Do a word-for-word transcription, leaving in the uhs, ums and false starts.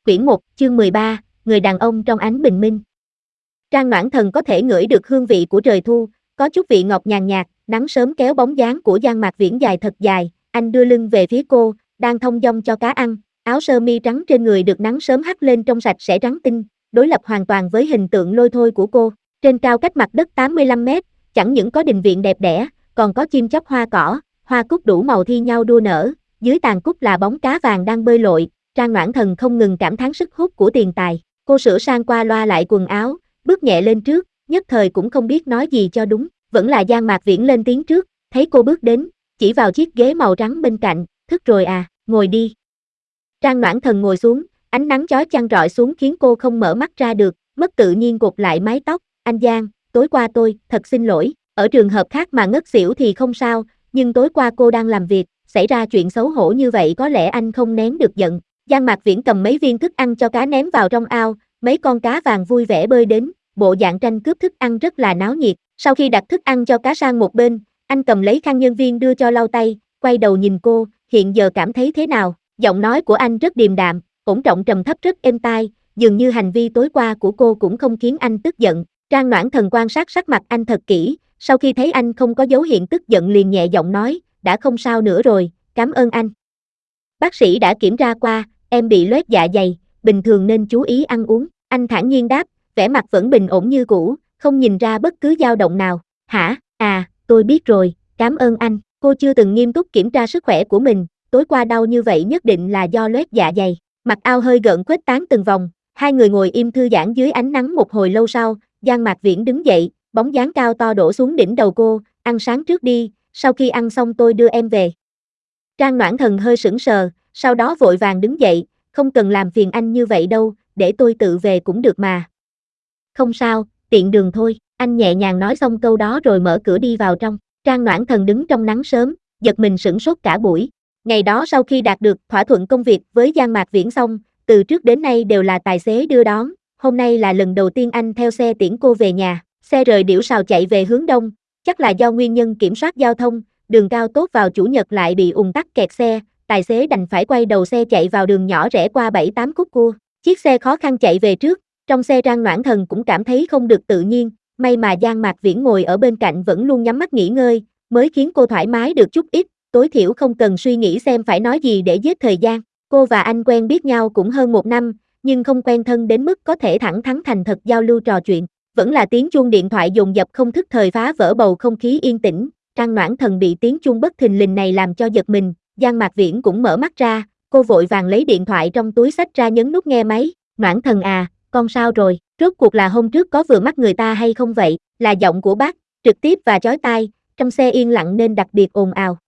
Quyển một, chương mười ba, người đàn ông trong ánh bình minh. Trang Noãn Thần có thể ngửi được hương vị của trời thu, có chút vị ngọt nhàn nhạt, nắng sớm kéo bóng dáng của Giang Mạc Viễn dài thật dài, anh đưa lưng về phía cô, đang thông dong cho cá ăn, áo sơ mi trắng trên người được nắng sớm hắt lên trong sạch sẽ trắng tinh, đối lập hoàn toàn với hình tượng lôi thôi của cô. Trên cao cách mặt đất tám mươi lăm mét, chẳng những có đình viện đẹp đẽ, còn có chim chóc hoa cỏ, hoa cúc đủ màu thi nhau đua nở, dưới tàn cúc là bóng cá vàng đang bơi lội. Trang Noãn Thần không ngừng cảm thán sức hút của tiền tài, cô sửa sang qua loa lại quần áo, bước nhẹ lên trước, nhất thời cũng không biết nói gì cho đúng, vẫn là Giang Mạc Viễn lên tiếng trước, thấy cô bước đến, chỉ vào chiếc ghế màu trắng bên cạnh, thức rồi à, ngồi đi. Trang Noãn Thần ngồi xuống, ánh nắng chói chang rọi xuống khiến cô không mở mắt ra được, mất tự nhiên gục lại mái tóc, anh Giang, tối qua tôi, thật xin lỗi, ở trường hợp khác mà ngất xỉu thì không sao, nhưng tối qua cô đang làm việc, xảy ra chuyện xấu hổ như vậy có lẽ anh không nén được giận. Giang Mạc Viễn cầm mấy viên thức ăn cho cá ném vào trong ao, mấy con cá vàng vui vẻ bơi đến, bộ dạng tranh cướp thức ăn rất là náo nhiệt. Sau khi đặt thức ăn cho cá sang một bên, anh cầm lấy khăn nhân viên đưa cho lau tay, quay đầu nhìn cô, hiện giờ cảm thấy thế nào? Giọng nói của anh rất điềm đạm, ổn trọng trầm thấp rất êm tai, dường như hành vi tối qua của cô cũng không khiến anh tức giận. Trang Noãn Thần quan sát sắc mặt anh thật kỹ, sau khi thấy anh không có dấu hiện tức giận liền nhẹ giọng nói, đã không sao nữa rồi, cảm ơn anh. Bác sĩ đã kiểm tra qua, em bị loét dạ dày, bình thường nên chú ý ăn uống, anh thản nhiên đáp, vẻ mặt vẫn bình ổn như cũ, không nhìn ra bất cứ dao động nào. Hả, à, tôi biết rồi, cảm ơn anh, cô chưa từng nghiêm túc kiểm tra sức khỏe của mình, tối qua đau như vậy nhất định là do loét dạ dày. Mặt ao hơi gợn khuếch tán từng vòng, hai người ngồi im thư giãn dưới ánh nắng một hồi lâu sau, Giang Mạc Viễn đứng dậy, bóng dáng cao to đổ xuống đỉnh đầu cô, ăn sáng trước đi, sau khi ăn xong tôi đưa em về. Trang Noãn Thần hơi sững sờ, sau đó vội vàng đứng dậy, không cần làm phiền anh như vậy đâu, để tôi tự về cũng được mà. Không sao, tiện đường thôi, anh nhẹ nhàng nói xong câu đó rồi mở cửa đi vào trong. Trang Noãn Thần đứng trong nắng sớm, giật mình sửng sốt cả buổi. Ngày đó sau khi đạt được thỏa thuận công việc với Giang Mạc Viễn xong, từ trước đến nay đều là tài xế đưa đón, hôm nay là lần đầu tiên anh theo xe tiễn cô về nhà. Xe rời Điểu Sào chạy về hướng đông, chắc là do nguyên nhân kiểm soát giao thông, đường cao tốc vào chủ nhật lại bị ùn tắc kẹt xe, tài xế đành phải quay đầu xe chạy vào đường nhỏ rẽ qua bảy tám khúc cua. Chiếc xe khó khăn chạy về trước, trong xe Trang Noãn Thần cũng cảm thấy không được tự nhiên, may mà Giang Mạc Viễn ngồi ở bên cạnh vẫn luôn nhắm mắt nghỉ ngơi, mới khiến cô thoải mái được chút ít, tối thiểu không cần suy nghĩ xem phải nói gì để giết thời gian. Cô và anh quen biết nhau cũng hơn một năm, nhưng không quen thân đến mức có thể thẳng thắn thành thật giao lưu trò chuyện. Vẫn là tiếng chuông điện thoại dồn dập không thức thời phá vỡ bầu không khí yên tĩnh, Trang Noãn Thần bị tiếng chuông bất thình lình này làm cho giật mình, Giang Mạc Viễn cũng mở mắt ra, cô vội vàng lấy điện thoại trong túi xách ra nhấn nút nghe máy, Noãn Thần à, con sao rồi, rốt cuộc là hôm trước có vừa mắt người ta hay không vậy, là giọng của bác, trực tiếp và chói tai, trong xe yên lặng nên đặc biệt ồn ào.